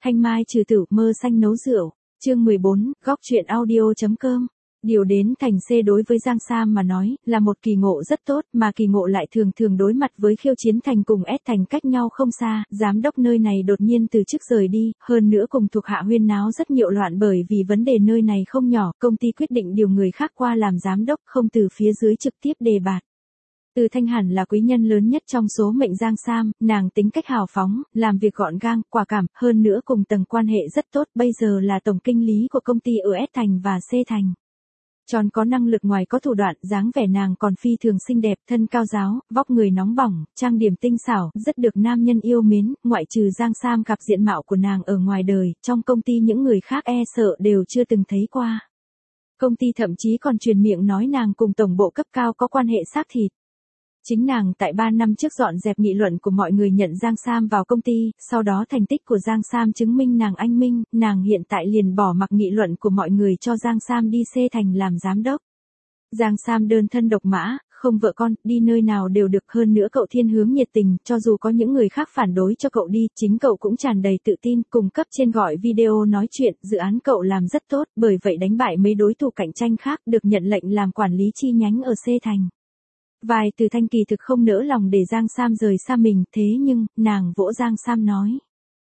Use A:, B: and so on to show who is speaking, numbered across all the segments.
A: Thanh Mai trừ tử, mơ xanh nấu rượu. Chương 14, góc truyện audio.com. Điều đến thành C đối với Giang Sam mà nói, là một kỳ ngộ rất tốt, mà kỳ ngộ lại thường thường đối mặt với khiêu chiến thành cùng S thành cách nhau không xa, giám đốc nơi này đột nhiên từ chức rời đi, hơn nữa cùng thuộc hạ huyên náo rất nhiễu loạn bởi vì vấn đề nơi này không nhỏ, công ty quyết định điều người khác qua làm giám đốc, không từ phía dưới trực tiếp đề bạt. Từ Thanh hẳn là quý nhân lớn nhất trong số mệnh Giang Sam, nàng tính cách hào phóng, làm việc gọn gàng, quả cảm, hơn nữa cùng tầng quan hệ rất tốt, bây giờ là tổng kinh lý của công ty ở S thành và C thành. Tròn có năng lực ngoài có thủ đoạn, dáng vẻ nàng còn phi thường xinh đẹp, thân cao ráo, vóc người nóng bỏng, trang điểm tinh xảo, rất được nam nhân yêu mến, ngoại trừ Giang Sam gặp diện mạo của nàng ở ngoài đời, trong công ty những người khác e sợ đều chưa từng thấy qua. Công ty thậm chí còn truyền miệng nói nàng cùng tổng bộ cấp cao có quan hệ xác thịt. Chính nàng tại 3 năm trước dọn dẹp nghị luận của mọi người nhận Giang Sam vào công ty, sau đó thành tích của Giang Sam chứng minh nàng anh minh, nàng hiện tại liền bỏ mặc nghị luận của mọi người cho Giang Sam đi C thành làm giám đốc. Giang Sam đơn thân độc mã, không vợ con, đi nơi nào đều được, hơn nữa cậu thiên hướng nhiệt tình, cho dù có những người khác phản đối cho cậu đi, chính cậu cũng tràn đầy tự tin, cùng cấp trên gọi video nói chuyện, dự án cậu làm rất tốt, bởi vậy đánh bại mấy đối thủ cạnh tranh khác, được nhận lệnh làm quản lý chi nhánh ở C thành. Vài từ Thanh kỳ thực không nỡ lòng để Giang Sam rời xa mình, thế nhưng, nàng vỗ Giang Sam nói.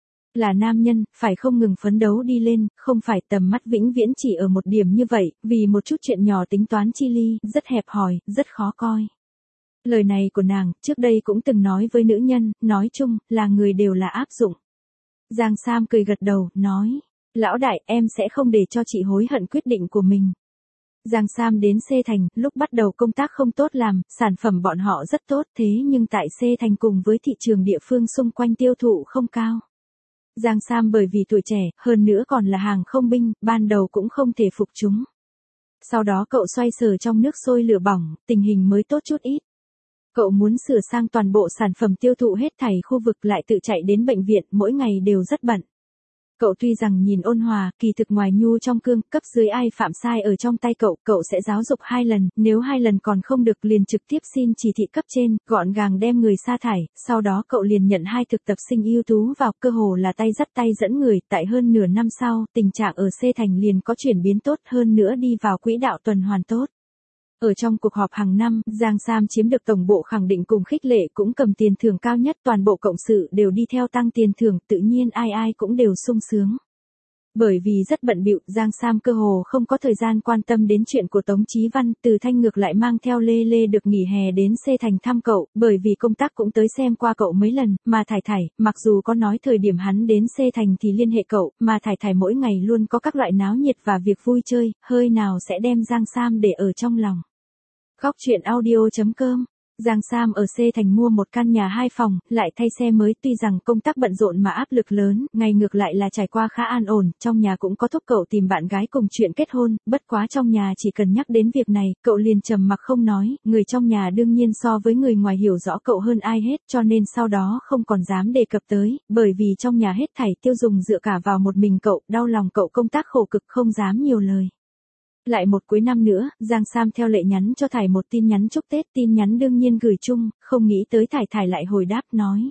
A: Là nam nhân, phải không ngừng phấn đấu đi lên, không phải tầm mắt vĩnh viễn chỉ ở một điểm như vậy, vì một chút chuyện nhỏ tính toán chi ly, rất hẹp hòi, rất khó coi. Lời này của nàng, trước đây cũng từng nói với nữ nhân, nói chung, là người đều là áp dụng. Giang Sam cười gật đầu, nói. Lão đại, em sẽ không để cho chị hối hận quyết định của mình. Giang Sam đến C thành, lúc bắt đầu công tác không tốt làm, sản phẩm bọn họ rất tốt, thế nhưng tại C thành cùng với thị trường địa phương xung quanh tiêu thụ không cao. Giang Sam bởi vì tuổi trẻ, hơn nữa còn là hàng không binh, ban đầu cũng không thể phục chúng. Sau đó cậu xoay sở trong nước sôi lửa bỏng, tình hình mới tốt chút ít. Cậu muốn sửa sang toàn bộ sản phẩm tiêu thụ hết thảy khu vực, lại tự chạy đến bệnh viện, mỗi ngày đều rất bận. Cậu tuy rằng nhìn ôn hòa, kỳ thực ngoài nhu trong cương, cấp dưới ai phạm sai ở trong tay cậu sẽ giáo dục 2 lần, nếu 2 lần còn không được liền trực tiếp xin chỉ thị cấp trên, gọn gàng đem người sa thải, sau đó cậu liền nhận 2 thực tập sinh ưu tú vào, cơ hồ là tay dắt tay dẫn người, tại hơn nửa năm sau, tình trạng ở C thành liền có chuyển biến tốt hơn nữa, đi vào quỹ đạo tuần hoàn tốt. Ở trong cuộc họp hàng năm, Giang Sam chiếm được tổng bộ khẳng định cùng khích lệ, cũng cầm tiền thưởng cao nhất, toàn bộ cộng sự đều đi theo tăng tiền thưởng, tự nhiên ai cũng đều sung sướng. Bởi vì rất bận bịu, Giang Sam cơ hồ không có thời gian quan tâm đến chuyện của Tống Chí Văn, Từ Thanh ngược lại mang theo Lê Lê được nghỉ hè đến C thành thăm cậu, bởi vì công tác cũng tới xem qua cậu mấy lần, mà Thải Thải, mặc dù có nói thời điểm hắn đến C thành thì liên hệ cậu, mà Thải Thải mỗi ngày luôn có các loại náo nhiệt và việc vui chơi, hơi nào sẽ đem Giang Sam để ở trong lòng. Góc truyện audio.com. Giang Sam ở C thành mua một căn nhà 2 phòng, lại thay xe mới, tuy rằng công tác bận rộn mà áp lực lớn, ngày ngược lại là trải qua khá an ổn, trong nhà cũng có thúc cậu tìm bạn gái cùng chuyện kết hôn, bất quá trong nhà chỉ cần nhắc đến việc này, cậu liền trầm mặc không nói, người trong nhà đương nhiên so với người ngoài hiểu rõ cậu hơn ai hết, cho nên sau đó không còn dám đề cập tới, bởi vì trong nhà hết thảy tiêu dùng dựa cả vào một mình cậu, đau lòng cậu công tác khổ cực không dám nhiều lời. Lại một cuối năm nữa, Giang Sam theo lệ nhắn cho Thải một tin nhắn chúc Tết, tin nhắn đương nhiên gửi chung, không nghĩ tới Thải lại hồi đáp nói.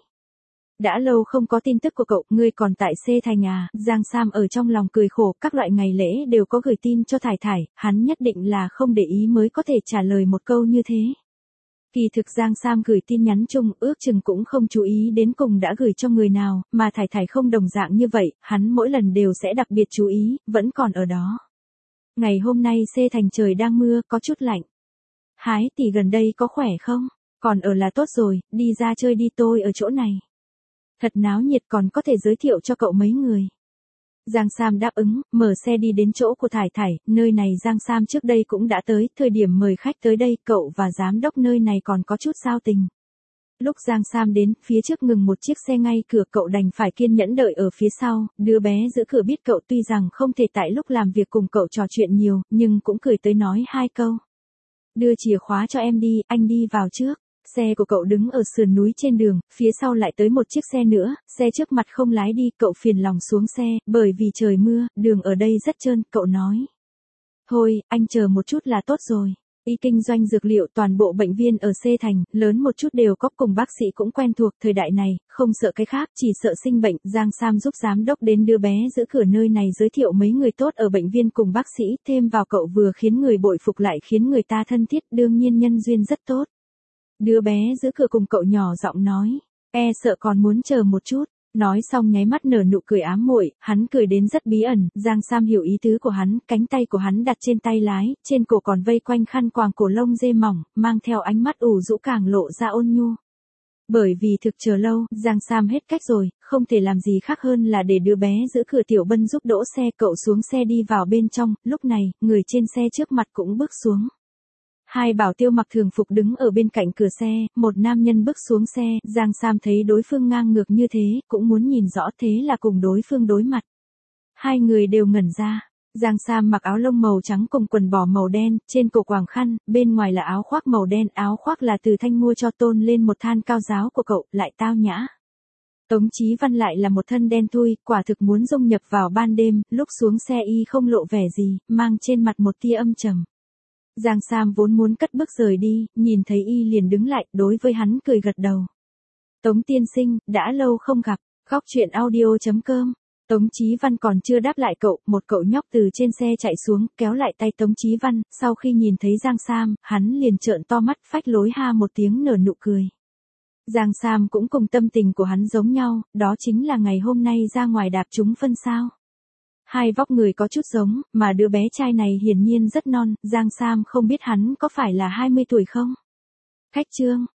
A: Đã lâu không có tin tức của cậu, ngươi còn tại C thành à? Giang Sam ở trong lòng cười khổ, các loại ngày lễ đều có gửi tin cho Thải, hắn nhất định là không để ý mới có thể trả lời một câu như thế. Kỳ thực Giang Sam gửi tin nhắn chung, ước chừng cũng không chú ý đến cùng đã gửi cho người nào, mà Thải không đồng dạng như vậy, hắn mỗi lần đều sẽ đặc biệt chú ý, vẫn còn ở đó. Ngày hôm nay C thành trời đang mưa, có chút lạnh. Hái tỷ gần đây có khỏe không? Còn ở là tốt rồi, đi ra chơi đi, tôi ở chỗ này. Thật náo nhiệt, còn có thể giới thiệu cho cậu mấy người. Giang Sam đáp ứng, mở xe đi đến chỗ của Thải, nơi này Giang Sam trước đây cũng đã tới, thời điểm mời khách tới đây, cậu và giám đốc nơi này còn có chút giao tình. Lúc Giang Sam đến, phía trước ngừng một chiếc xe ngay cửa, cậu đành phải kiên nhẫn đợi ở phía sau, đứa bé giữ cửa biết cậu tuy rằng không thể tại lúc làm việc cùng cậu trò chuyện nhiều, nhưng cũng cười tới nói 2 câu. Đưa chìa khóa cho em đi, anh đi vào trước. Xe của cậu đứng ở sườn núi trên đường, phía sau lại tới một chiếc xe nữa, xe trước mặt không lái đi, cậu phiền lòng xuống xe, bởi vì trời mưa, đường ở đây rất trơn, cậu nói. Thôi, anh chờ một chút là tốt rồi. Y kinh doanh dược liệu toàn bộ bệnh viên ở C thành, lớn một chút đều có cùng bác sĩ cũng quen thuộc thời đại này, không sợ cái khác, chỉ sợ sinh bệnh. Giang Sam giúp giám đốc đến đưa bé giữ cửa nơi này giới thiệu mấy người tốt ở bệnh viên cùng bác sĩ, thêm vào cậu vừa khiến người bội phục lại khiến người ta thân thiết, đương nhiên nhân duyên rất tốt. Đứa bé giữ cửa cùng cậu nhỏ giọng nói, sợ còn muốn chờ một chút. Nói xong nháy mắt nở nụ cười ám muội, hắn cười đến rất bí ẩn, Giang Sam hiểu ý tứ của hắn, cánh tay của hắn đặt trên tay lái, trên cổ còn vây quanh khăn quàng cổ lông dê mỏng, mang theo ánh mắt ủ rũ càng lộ ra ôn nhu. Bởi vì thực chờ lâu, Giang Sam hết cách rồi, không thể làm gì khác hơn là để đứa bé giữ cửa Tiểu Bân giúp đỗ xe, cậu xuống xe đi vào bên trong, lúc này, người trên xe trước mặt cũng bước xuống. Hai bảo tiêu mặc thường phục đứng ở bên cạnh cửa xe, một nam nhân bước xuống xe, Giang Sam thấy đối phương ngang ngược như thế, cũng muốn nhìn rõ thế là cùng đối phương đối mặt. Hai người đều ngẩn ra. Giang Sam mặc áo lông màu trắng cùng quần bò màu đen, trên cổ quàng khăn, bên ngoài là áo khoác màu đen, áo khoác là từ Thanh mua cho tôn lên một than cao giáo của cậu, lại tao nhã. Tống Chí Văn lại là một thân đen thui, quả thực muốn dung nhập vào ban đêm, lúc xuống xe y không lộ vẻ gì, mang trên mặt một tia âm trầm. Giang Sam vốn muốn cất bước rời đi, nhìn thấy y liền đứng lại, đối với hắn cười gật đầu. Tống tiên sinh, đã lâu không gặp, góc chuyện audio.com. Tống Chí Văn còn chưa đáp lại cậu, một cậu nhóc từ trên xe chạy xuống, kéo lại tay Tống Chí Văn, sau khi nhìn thấy Giang Sam, hắn liền trợn to mắt, phách lối ha một tiếng nở nụ cười. Giang Sam cũng cùng tâm tình của hắn giống nhau, đó chính là ngày hôm nay ra ngoài đạp trúng phân sao. Hai vóc người có chút giống, mà đứa bé trai này hiển nhiên rất non, Giang Sam không biết hắn có phải là 20 tuổi không? Khách trương,